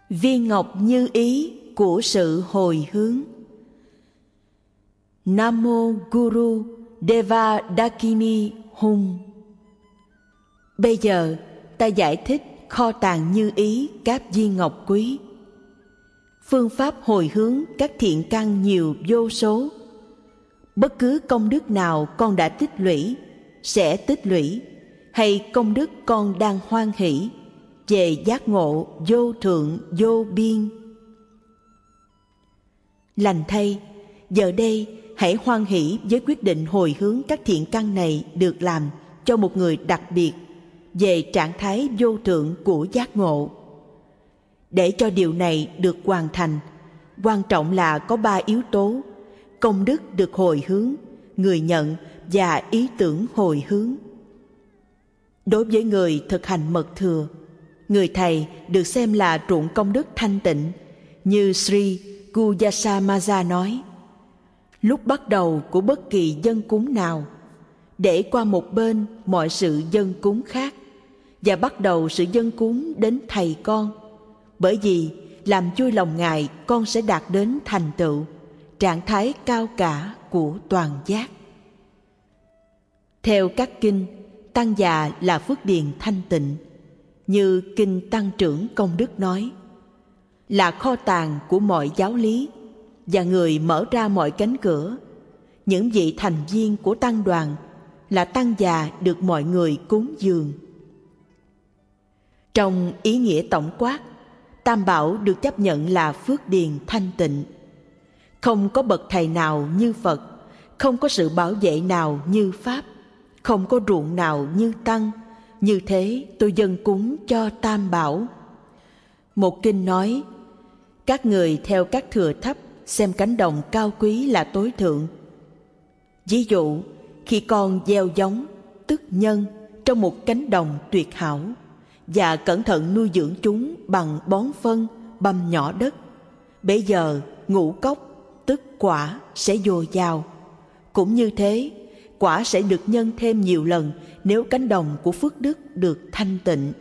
Viên ngọc như ý của sự hồi hướng. Namo Guru Deva Dakini Hum. Bây giờ ta giải thích kho tàng như ý các viên ngọc quý. Phương pháp hồi hướng các thiện căn nhiều vô số. Bất cứ công đức nào con đã tích lũy, sẽ tích lũy, hay công đức con đang hoan hỷ về giác ngộ vô thượng vô biên. Lành thay, giờ đây hãy hoan hỷ với quyết định hồi hướng các thiện căn này được làm cho một người đặc biệt về trạng thái vô thượng của giác ngộ. Để cho điều này được hoàn thành, quan trọng là có 3 yếu tố: công đức được hồi hướng, người nhận và ý tưởng hồi hướng. Đối với người thực hành mật thừa, người thầy được xem là ruộng công đức thanh tịnh, như Sri Guhyasamaja nói: lúc bắt đầu của bất kỳ dâng cúng nào, để qua một bên mọi sự dâng cúng khác và bắt đầu sự dâng cúng đến thầy con, bởi vì làm vui lòng Ngài, con sẽ đạt đến thành tựu trạng thái cao cả của toàn giác. Theo các kinh, tăng già là phước điền thanh tịnh, như kinh Tăng Trưởng Công Đức nói, là kho tàng của mọi giáo lý và người mở ra mọi cánh cửa. Những vị thành viên của tăng đoàn là tăng già được mọi người cúng dường. Trong ý nghĩa tổng quát, Tam Bảo được chấp nhận là phước điền thanh tịnh. Không có bậc thầy nào như Phật, không có sự bảo vệ nào như Pháp, không có ruộng nào như Tăng. Như thế tôi dâng cúng cho Tam Bảo. Một kinh nói, các người theo các thừa thấp xem cánh đồng cao quý là tối thượng. Ví dụ, khi con gieo giống, tức nhân, trong một cánh đồng tuyệt hảo, và cẩn thận nuôi dưỡng chúng bằng bón phân, băm nhỏ đất, bây giờ ngũ cốc, tức quả, sẽ dồi dào. Cũng như thế, quả sẽ được nhân thêm nhiều lần nếu cánh đồng của phước đức được thanh tịnh.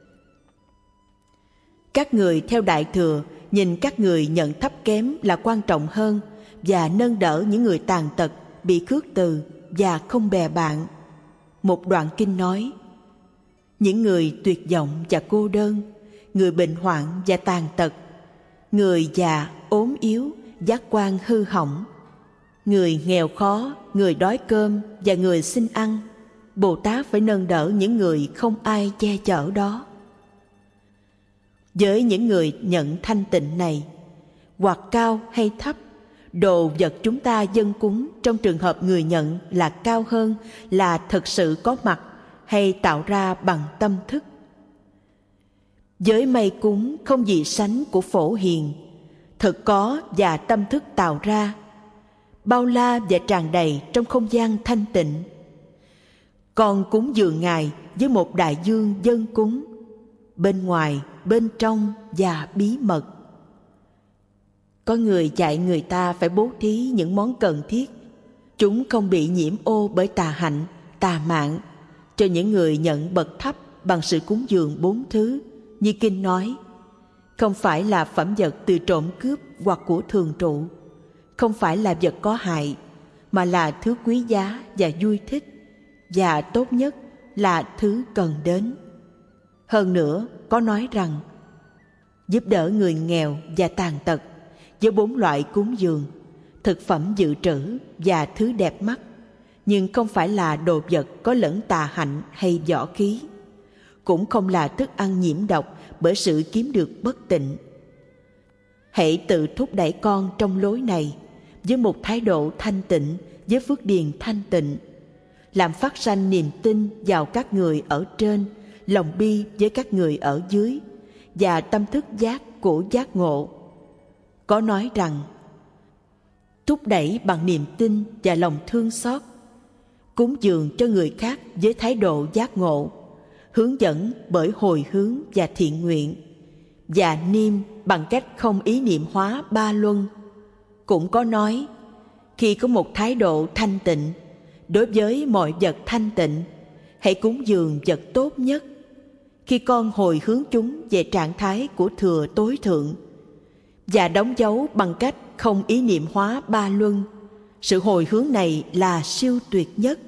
Các người theo Đại Thừa nhìn các người nhận thấp kém là quan trọng hơn và nâng đỡ những người tàn tật, bị khước từ và không bè bạn. Một đoạn kinh nói, những người tuyệt vọng và cô đơn, người bệnh hoạn và tàn tật, người già, ốm yếu, giác quan hư hỏng, người nghèo khó, người đói cơm và người xin ăn, Bồ Tát phải nâng đỡ những người không ai che chở đó. Với những người nhận thanh tịnh này, hoặc cao hay thấp, đồ vật chúng ta dâng cúng trong trường hợp người nhận là cao hơn là thực sự có mặt hay tạo ra bằng tâm thức. Với mây cúng không gì sánh của Phổ Hiền, thực có và tâm thức tạo ra, bao la và tràn đầy trong không gian thanh tịnh. Con cúng dường Ngài với một đại dương dâng cúng, bên ngoài, bên trong và bí mật. Có người dạy người ta phải bố thí những món cần thiết, chúng không bị nhiễm ô bởi tà hạnh, tà mạng, cho những người nhận bậc thấp bằng sự cúng dường 4 thứ, như kinh nói, không phải là phẩm vật từ trộm cướp hoặc của thường trụ, không phải là vật có hại, mà là thứ quý giá và vui thích, và tốt nhất là thứ cần đến. Hơn nữa, có nói rằng, giúp đỡ người nghèo và tàn tật với 4 loại cúng dường, thực phẩm dự trữ và thứ đẹp mắt, nhưng không phải là đồ vật có lẫn tà hạnh hay võ khí, cũng không là thức ăn nhiễm độc bởi sự kiếm được bất tịnh. Hãy tự thúc đẩy con trong lối này với một thái độ thanh tịnh, với phước điền thanh tịnh, làm phát sanh niềm tin vào các người ở trên, lòng bi với các người ở dưới, và tâm thức giác của giác ngộ. Có nói rằng, thúc đẩy bằng niềm tin và lòng thương xót, cúng dường cho người khác với thái độ giác ngộ, hướng dẫn bởi hồi hướng và thiện nguyện, và niêm bằng cách không ý niệm hóa 3 luân. Cũng có nói, khi có một thái độ thanh tịnh, đối với mọi vật thanh tịnh, hãy cúng dường vật tốt nhất. khi con hồi hướng chúng về trạng thái của thừa tối thượng và đóng dấu bằng cách không ý niệm hóa ba luân, sự hồi hướng này là siêu tuyệt nhất.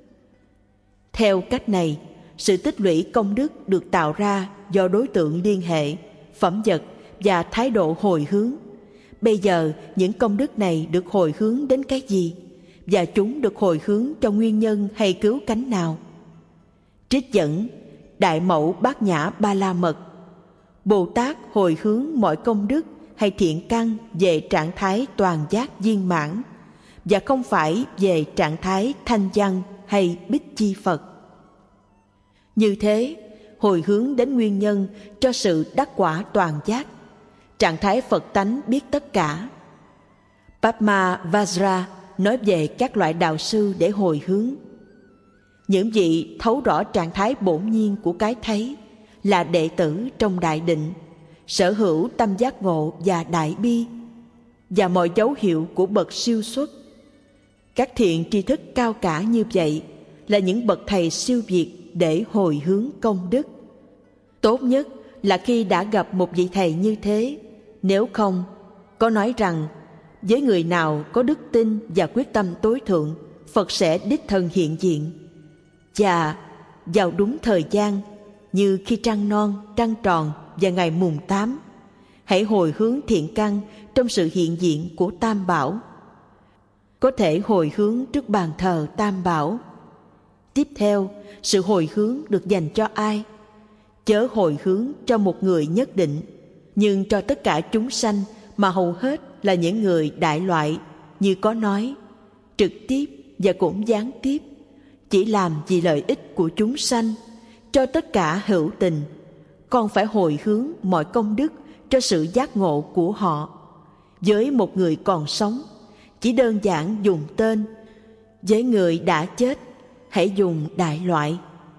Theo cách này, sự tích lũy công đức được tạo ra do đối tượng liên hệ, phẩm vật và thái độ hồi hướng. Bây giờ, những công đức này được hồi hướng đến cái gì? Và chúng được hồi hướng cho nguyên nhân hay cứu cánh nào? Trích dẫn Đại Mẫu Bát Nhã Ba La Mật. Bồ Tát hồi hướng mọi công đức hay thiện căn về trạng thái toàn giác viên mãn, và không phải về trạng thái thanh văn hay bích chi Phật. Như thế, hồi hướng đến nguyên nhân cho sự đắc quả toàn giác, trạng thái Phật tánh biết tất cả. Padma Vajra nói về các loại đạo sư để hồi hướng. Những vị thấu rõ trạng thái bổn nhiên của cái thấy là đệ tử trong đại định, sở hữu tâm giác ngộ và đại bi, và mọi dấu hiệu của bậc siêu xuất. Các thiện tri thức cao cả như vậy là những bậc thầy siêu việt để hồi hướng công đức. Tốt nhất là khi đã gặp một vị thầy như thế, nếu không, có nói rằng với người nào có đức tin và quyết tâm tối thượng, Phật sẽ đích thân hiện diện. Và vào đúng thời gian, như khi trăng non, trăng tròn và ngày mùng 8, hãy hồi hướng thiện căn trong sự hiện diện của Tam Bảo. Có thể hồi hướng trước bàn thờ Tam Bảo. Tiếp theo, sự hồi hướng được dành cho ai? Chớ hồi hướng cho một người nhất định, nhưng cho tất cả chúng sanh, mà hầu hết là những người đại loại, như có nói, trực tiếp và cũng gián tiếp, chỉ làm vì lợi ích của chúng sanh, cho tất cả hữu tình. Con phải hồi hướng mọi công đức cho sự giác ngộ của họ. Với một người còn sống, chỉ đơn giản dùng tên. Với người đã chết, hãy dùng đại loại.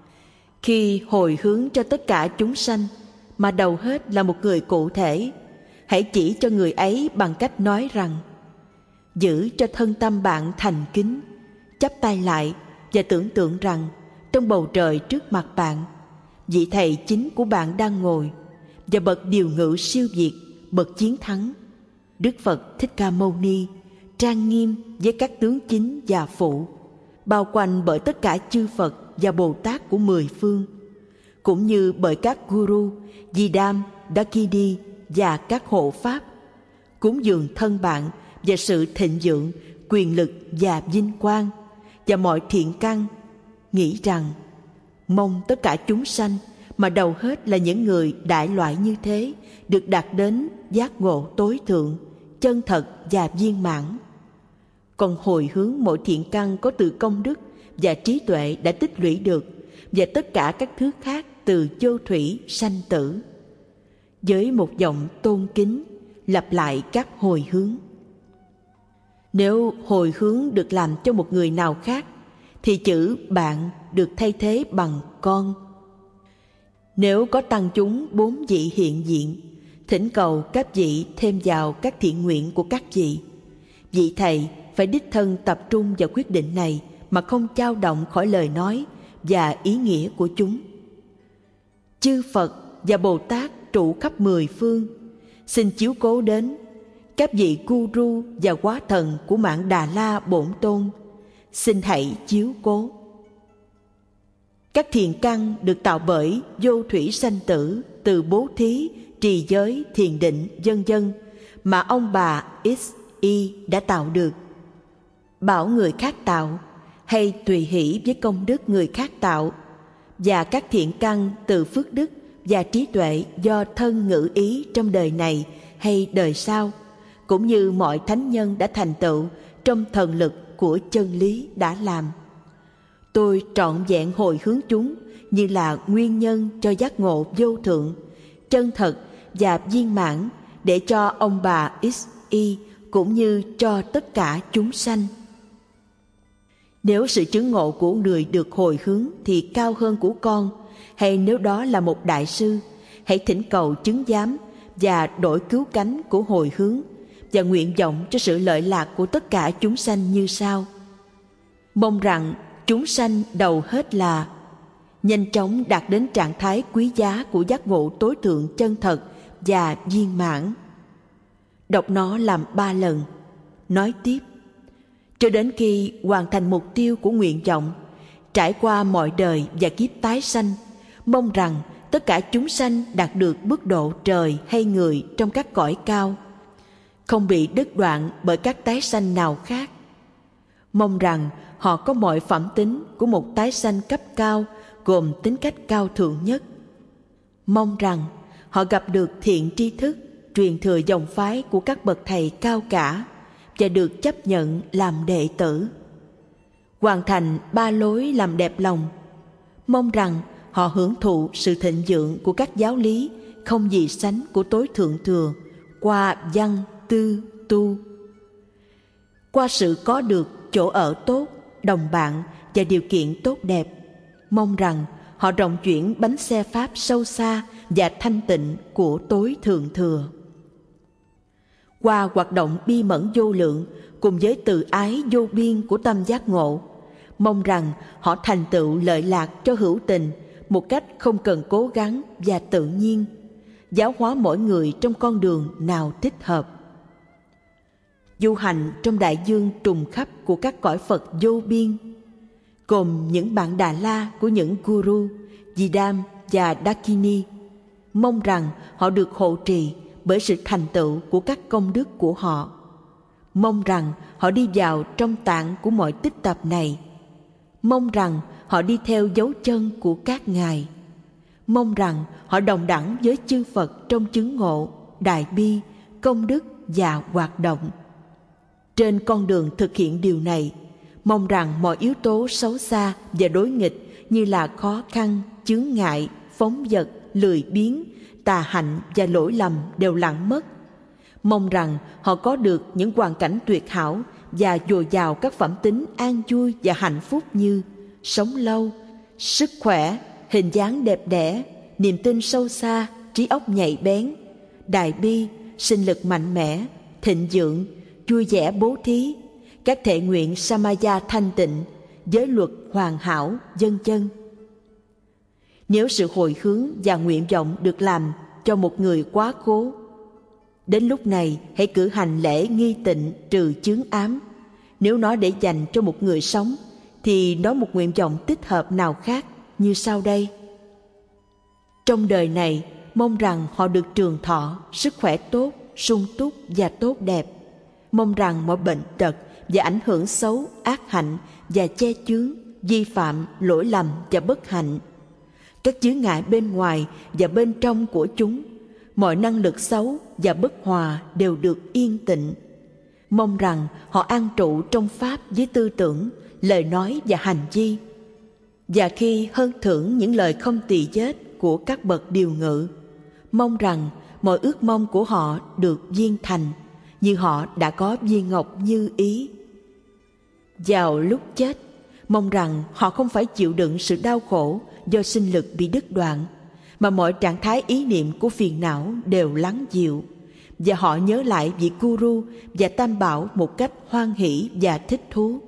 Khi hồi hướng cho tất cả chúng sanh, mà đầu hết là một người cụ thể, hãy chỉ cho người ấy bằng cách nói rằng: giữ cho thân tâm bạn thành kính, chắp tay lại và tưởng tượng rằng trong bầu trời trước mặt bạn, vị thầy chính của bạn đang ngồi, và bậc điều ngự siêu việt, bậc chiến thắng, Đức Phật Thích Ca Mâu Ni, trang nghiêm với các tướng chính và phụ, bao quanh bởi tất cả chư Phật và Bồ Tát của 10 phương, cũng như bởi các Guru, Di Đam, Dakini và các hộ Pháp, cúng dường thân bạn và sự thịnh vượng, quyền lực và vinh quang, và mọi thiện căn, nghĩ rằng mong tất cả chúng sanh, mà đầu hết là những người đại loại như thế, được đạt đến giác ngộ tối thượng, chân thật và viên mãn. Còn hồi hướng mọi thiện căn có từ công đức và trí tuệ đã tích lũy được, và tất cả các thứ khác từ vô thủy sanh tử. Với một giọng tôn kính, lặp lại các hồi hướng. Nếu hồi hướng được làm cho một người nào khác, thì chữ bạn được thay thế bằng con. Nếu có tăng chúng 4 vị hiện diện, thỉnh cầu các vị thêm vào các thiện nguyện của các vị. Vị thầy phải đích thân tập trung vào quyết định này mà không dao động khỏi lời nói và ý nghĩa của chúng. Chư Phật và Bồ Tát trụ khắp 10 phương, xin chiếu cố đến. Các vị Guru và Quá Thần của mạng Đà La Bổn Tôn, xin hãy chiếu cố. Các thiện căn được tạo bởi vô thủy sanh tử, từ bố thí, trì giới, thiền định, vân vân, mà ông bà XY đã tạo được. Bảo người khác tạo, hay tùy hỷ với công đức người khác tạo, và các thiện căn từ phước đức và trí tuệ do thân ngữ ý trong đời này hay đời sau, cũng như mọi thánh nhân đã thành tựu trong thần lực của chân lý đã làm. Tôi trọn vẹn hồi hướng chúng như là nguyên nhân cho giác ngộ vô thượng, chân thật và viên mãn, để cho ông bà XY cũng như cho tất cả chúng sanh. Nếu sự chứng ngộ của người được hồi hướng thì cao hơn của con, hay nếu đó là một đại sư, hãy thỉnh cầu chứng giám và đổi cứu cánh của hồi hướng, và nguyện vọng cho sự lợi lạc của tất cả chúng sanh như sau. Mong rằng chúng sanh đầu hết là nhanh chóng đạt đến trạng thái quý giá của giác ngộ tối thượng chân thật và viên mãn. Đọc nó làm 3 lần. Nói tiếp: cho đến khi hoàn thành mục tiêu của nguyện vọng, trải qua mọi đời và kiếp tái sanh, mong rằng tất cả chúng sanh đạt được mức độ trời hay người trong các cõi cao, không bị đứt đoạn bởi các tái sanh nào khác. Mong rằng họ có mọi phẩm tính của một tái sanh cấp cao, gồm tính cách cao thượng nhất. Mong rằng họ gặp được thiện tri thức, truyền thừa dòng phái của các bậc thầy cao cả và được chấp nhận làm đệ tử. Hoàn thành 3 lối làm đẹp lòng. Mong rằng họ hưởng thụ sự thịnh vượng của các giáo lý không gì sánh của tối thượng thừa qua văn, tư, tu. Qua sự có được chỗ ở tốt, đồng bạn và điều kiện tốt đẹp, mong rằng họ rộng chuyển bánh xe pháp sâu xa và thanh tịnh của tối thượng thừa. Qua hoạt động bi mẫn vô lượng cùng với từ ái vô biên của tâm giác ngộ, mong rằng họ thành tựu lợi lạc cho hữu tình một cách không cần cố gắng và tự nhiên, giáo hóa mỗi người trong con đường nào thích hợp. Du hành trong đại dương trùng khắp của các cõi Phật vô biên, gồm những bạn Đà La của những Guru, Didam và Dakini, mong rằng họ được hộ trì bởi sự thành tựu của các công đức của họ. Mong rằng họ đi vào trong tạng của mọi tích tập này. Mong rằng họ đi theo dấu chân của các ngài. Mong rằng họ đồng đẳng với chư Phật trong chứng ngộ, đại bi, công đức và hoạt động. Trên con đường thực hiện điều này, mong rằng mọi yếu tố xấu xa và đối nghịch như là khó khăn, chướng ngại, phóng dật, lười biếng, tà hạnh và lỗi lầm đều lặng mất. Mong rằng họ có được những hoàn cảnh tuyệt hảo và dồi dào các phẩm tính an vui và hạnh phúc như sống lâu, sức khỏe, hình dáng đẹp đẽ, niềm tin sâu xa, trí óc nhạy bén, đại bi, sinh lực mạnh mẽ, thịnh vượng, vui vẻ bố thí, các thệ nguyện Samaya thanh tịnh, giới luật hoàn hảo, vân vân. Nếu sự hồi hướng và nguyện vọng được làm cho một người quá cố, đến lúc này hãy cử hành lễ nghi tịnh trừ chướng ám. Nếu nó để dành cho một người sống, thì nói một nguyện vọng tích hợp nào khác như sau đây: trong đời này, mong rằng họ được trường thọ, sức khỏe tốt, sung túc và tốt đẹp. Mong rằng mọi bệnh tật và ảnh hưởng xấu, ác hạnh và che chướng, vi phạm, lỗi lầm và bất hạnh, các chướng ngại bên ngoài và bên trong của chúng, mọi năng lực xấu và bất hòa đều được yên tịnh. Mong rằng họ an trụ trong Pháp với tư tưởng, lời nói và hành vi. Và khi hơn thưởng những lời không tỳ vết của các bậc điều ngự, mong rằng mọi ước mong của họ được viên thành, như họ đã có viên ngọc như ý. Vào lúc chết, mong rằng họ không phải chịu đựng sự đau khổ do sinh lực bị đứt đoạn, mà mọi trạng thái ý niệm của phiền não đều lắng dịu, và họ nhớ lại vị Guru và Tam Bảo một cách hoan hỷ và thích thú.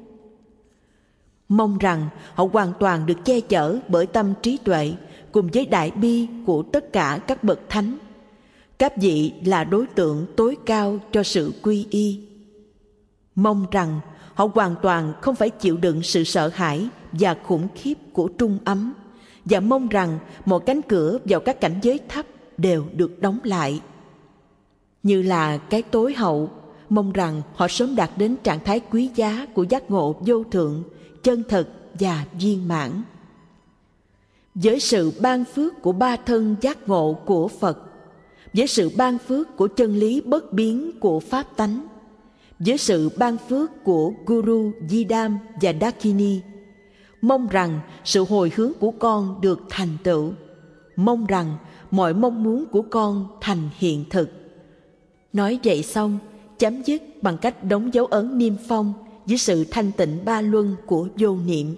Mong rằng họ hoàn toàn được che chở bởi tâm trí tuệ cùng với đại bi của tất cả các bậc thánh. Các vị là đối tượng tối cao cho sự quy y. Mong rằng họ hoàn toàn không phải chịu đựng sự sợ hãi và khủng khiếp của trung ấm, và mong rằng mọi cánh cửa vào các cảnh giới thấp đều được đóng lại. Như là cái tối hậu, mong rằng họ sớm đạt đến trạng thái quý giá của giác ngộ vô thượng, chân thật và viên mãn. Với sự ban phước của ba thân giác ngộ của Phật, với sự ban phước của chân lý bất biến của Pháp tánh, với sự ban phước của Guru, Didam và Dakini, mong rằng sự hồi hướng của con được thành tựu. Mong rằng mọi mong muốn của con thành hiện thực. Nói vậy xong, chấm dứt bằng cách đóng dấu ấn niêm phong với sự thanh tịnh ba luân của vô niệm.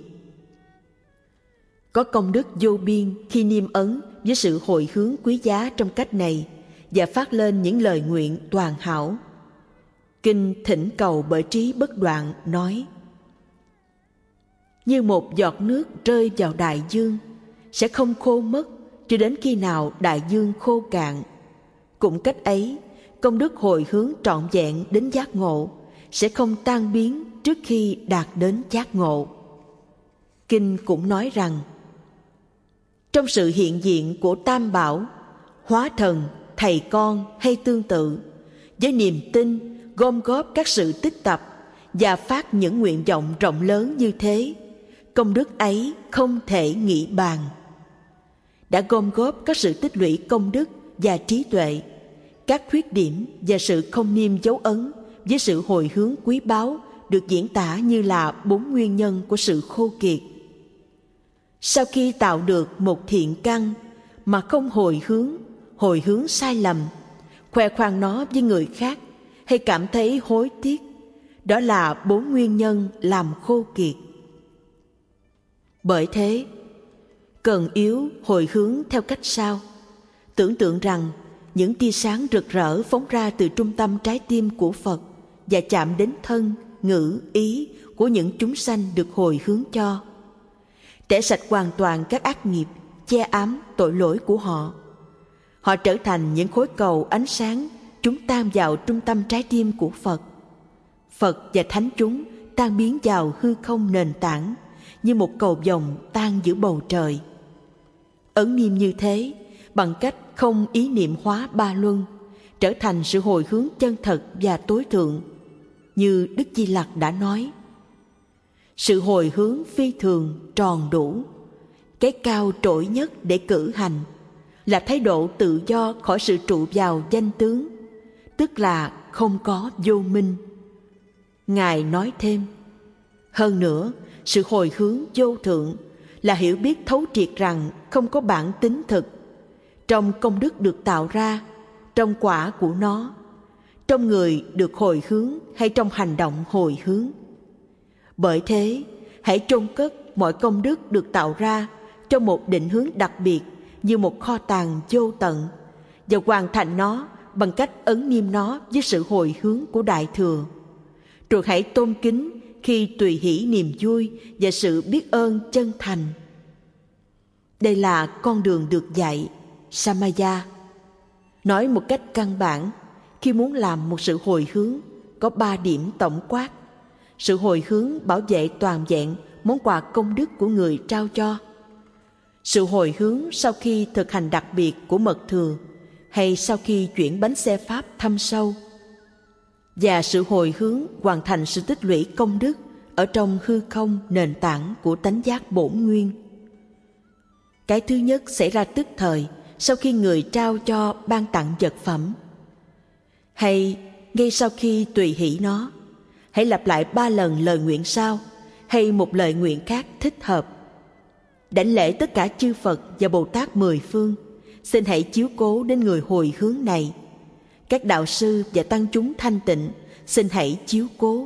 Có công đức vô biên khi niêm ấn với sự hồi hướng quý giá trong cách này và phát lên những lời nguyện toàn hảo. Kinh Thỉnh Cầu Bởi Trí Bất Đoạn nói: như một giọt nước rơi vào đại dương, sẽ không khô mất cho đến khi nào đại dương khô cạn. Cũng cách ấy, công đức hồi hướng trọn vẹn đến giác ngộ sẽ không tan biến trước khi đạt đến giác ngộ. Kinh cũng nói rằng, trong sự hiện diện của Tam Bảo, hóa thần, thầy con hay tương tự, với niềm tin gom góp các sự tích tập và phát những nguyện vọng rộng lớn như thế, công đức ấy không thể nghĩ bàn. Đã gom góp các sự tích lũy công đức và trí tuệ, các khuyết điểm và sự không niêm dấu ấn với sự hồi hướng quý báu được diễn tả như là 4 nguyên nhân của sự khô kiệt. Sau khi tạo được một thiện căn mà không hồi hướng sai lầm, khoe khoang nó với người khác hay cảm thấy hối tiếc, đó là 4 nguyên nhân làm khô kiệt. Bởi thế, cần yếu hồi hướng theo cách sau. Tưởng tượng rằng những tia sáng rực rỡ phóng ra từ trung tâm trái tim của Phật và chạm đến thân, ngữ, ý của những chúng sanh được hồi hướng cho. Tẩy sạch hoàn toàn các ác nghiệp, che ám tội lỗi của họ. Họ trở thành những khối cầu ánh sáng, chúng tan vào trung tâm trái tim của Phật. Phật và thánh chúng tan biến vào hư không nền tảng như một cầu vồng tan giữa bầu trời. Ấn niệm như thế, bằng cách không ý niệm hóa ba luân, trở thành sự hồi hướng chân thật và tối thượng. Như Đức Di Lặc đã nói, sự hồi hướng phi thường tròn đủ, cái cao trội nhất để cử hành, là thái độ tự do khỏi sự trụ vào danh tướng, tức là không có vô minh. Ngài nói thêm, hơn nữa, sự hồi hướng vô thượng là hiểu biết thấu triệt rằng không có bản tính thực, trong công đức được tạo ra, trong quả của nó, trong người được hồi hướng hay trong hành động hồi hướng. Bởi thế, hãy chôn cất mọi công đức được tạo ra trong một định hướng đặc biệt như một kho tàng vô tận và hoàn thành nó bằng cách ấn niêm nó với sự hồi hướng của Đại Thừa. Rồi hãy tôn kính khi tùy hỷ niềm vui và sự biết ơn chân thành. Đây là con đường được dạy, Samaya. Nói một cách căn bản, khi muốn làm một sự hồi hướng, có 3 điểm tổng quát. Sự hồi hướng bảo vệ toàn vẹn món quà công đức của người trao cho. Sự hồi hướng sau khi thực hành đặc biệt của mật thừa hay sau khi chuyển bánh xe Pháp thâm sâu. Và sự hồi hướng hoàn thành sự tích lũy công đức ở trong hư không nền tảng của tánh giác bổn nguyên. Cái thứ nhất xảy ra tức thời sau khi người trao cho ban tặng vật phẩm, hay ngay sau khi tùy hỷ nó. Hãy lặp lại 3 lần lời nguyện sau, hay một lời nguyện khác thích hợp. Đảnh lễ tất cả chư Phật và Bồ Tát 10 phương, xin hãy chiếu cố đến người hồi hướng này. Các đạo sư và tăng chúng thanh tịnh, xin hãy chiếu cố.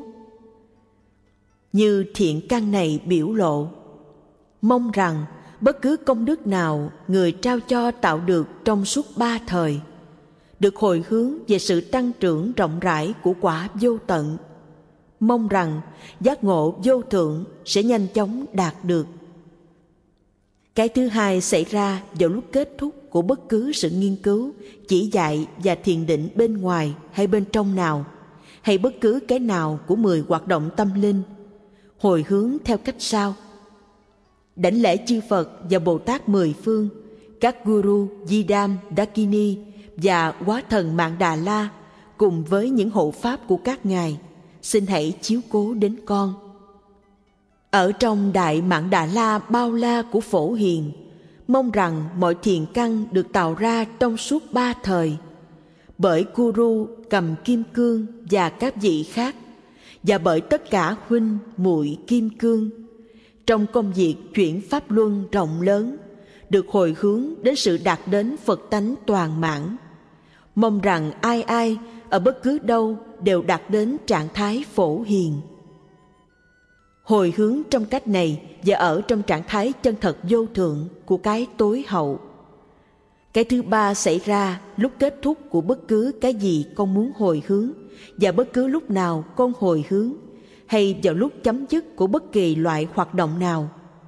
Như thiện căn này biểu lộ, mong rằng bất cứ công đức nào người trao cho tạo được trong suốt 3 thời, được hồi hướng về sự tăng trưởng rộng rãi của quả vô tận. Mong rằng giác ngộ vô thượng sẽ nhanh chóng đạt được. Cái thứ hai xảy ra vào lúc kết thúc của bất cứ sự nghiên cứu, chỉ dạy và thiền định bên ngoài hay bên trong nào, hay bất cứ cái nào của 10 hoạt động tâm linh, hồi hướng theo cách sau. Đảnh lễ chư Phật và Bồ Tát 10 phương, các Guru, Di-đam, Dakini và Quá Thần Mạn Đà La cùng với những hộ pháp của các ngài, xin hãy chiếu cố đến con. Ở trong Đại Mạn Đà La bao la của Phổ Hiền, mong rằng mọi thiện căn được tạo ra trong suốt 3 thời, bởi Guru cầm kim cương và các vị khác, và bởi tất cả huynh muội kim cương, trong công việc chuyển pháp luân rộng lớn, được hồi hướng đến sự đạt đến Phật tánh toàn mãn. Mong rằng ai ai ở bất cứ đâu đều đạt đến trạng thái Phổ Hiền. Hồi hướng trong cách này và ở trong trạng thái chân thật vô thượng của cái tối hậu. Cái thứ ba xảy ra lúc kết thúc của bất cứ cái gì con muốn hồi hướng, và bất cứ lúc nào con hồi hướng, hay vào lúc chấm dứt của bất kỳ loại hoạt động nào.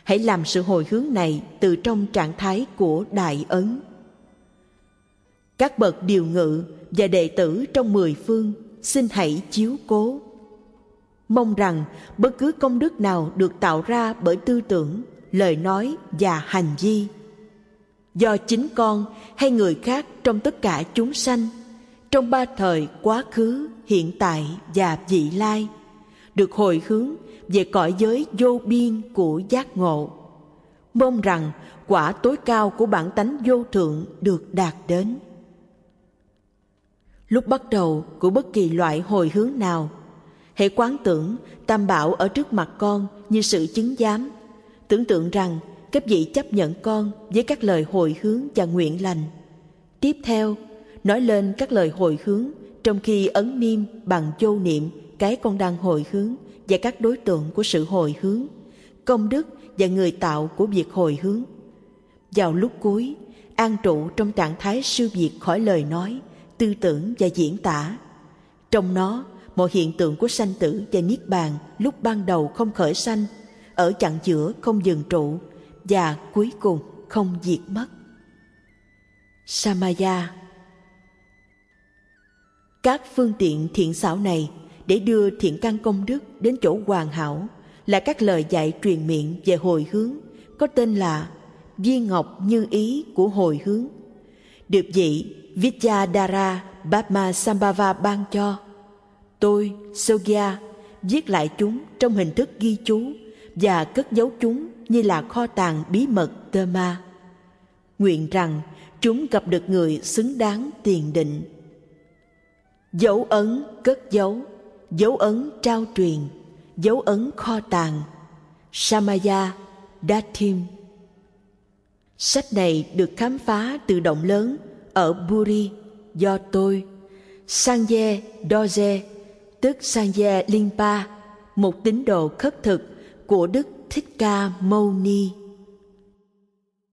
Hãy làm sự hồi hướng này từ trong trạng thái của đại ấn. Các bậc điều ngự và đệ tử trong 10 phương xin hãy chiếu cố. Mong rằng bất cứ công đức nào được tạo ra bởi tư tưởng, lời nói và hành vi, do chính con hay người khác trong tất cả chúng sanh, trong ba thời quá khứ, hiện tại và vị lai, được hồi hướng về cõi giới vô biên của giác ngộ. Mong rằng quả tối cao của bản tánh vô thượng được đạt đến. Lúc bắt đầu của bất kỳ loại hồi hướng nào, hãy quán tưởng Tam Bảo ở trước mặt con như sự chứng giám. Tưởng tượng rằng các vị chấp nhận con với các lời hồi hướng và nguyện lành. Tiếp theo, nói lên các lời hồi hướng trong khi ấn niêm bằng vô niệm cái con đang hồi hướng và các đối tượng của sự hồi hướng, công đức và người tạo của việc hồi hướng. Vào lúc cuối, an trụ trong trạng thái siêu việt khỏi lời nói, tư tưởng và diễn tả. Trong nó, mọi hiện tượng của sanh tử và niết bàn lúc ban đầu không khởi sanh, ở chặng giữa không dừng trụ và cuối cùng không diệt mất. Samaya. Các phương tiện thiện xảo này để đưa thiện căn công đức đến chỗ hoàn hảo là các lời dạy truyền miệng về hồi hướng, có tên là viên ngọc như ý của hồi hướng, được vị Vidyadhara Padmasambhava ban cho. Tôi, Sogya, viết lại chúng trong hình thức ghi chú và cất giấu chúng như là kho tàng bí mật Dharma. Nguyện rằng chúng gặp được người xứng đáng tiền định. Dấu ấn cất giấu, dấu ấn trao truyền, dấu ấn kho tàng. Samaya Dathim. Sách này được khám phá từ động lớn ở Puri do tôi, Sanjay Doje, tức Sanjay Linpa, một tín đồ khất thực của Đức Thích Ca Mâu Ni.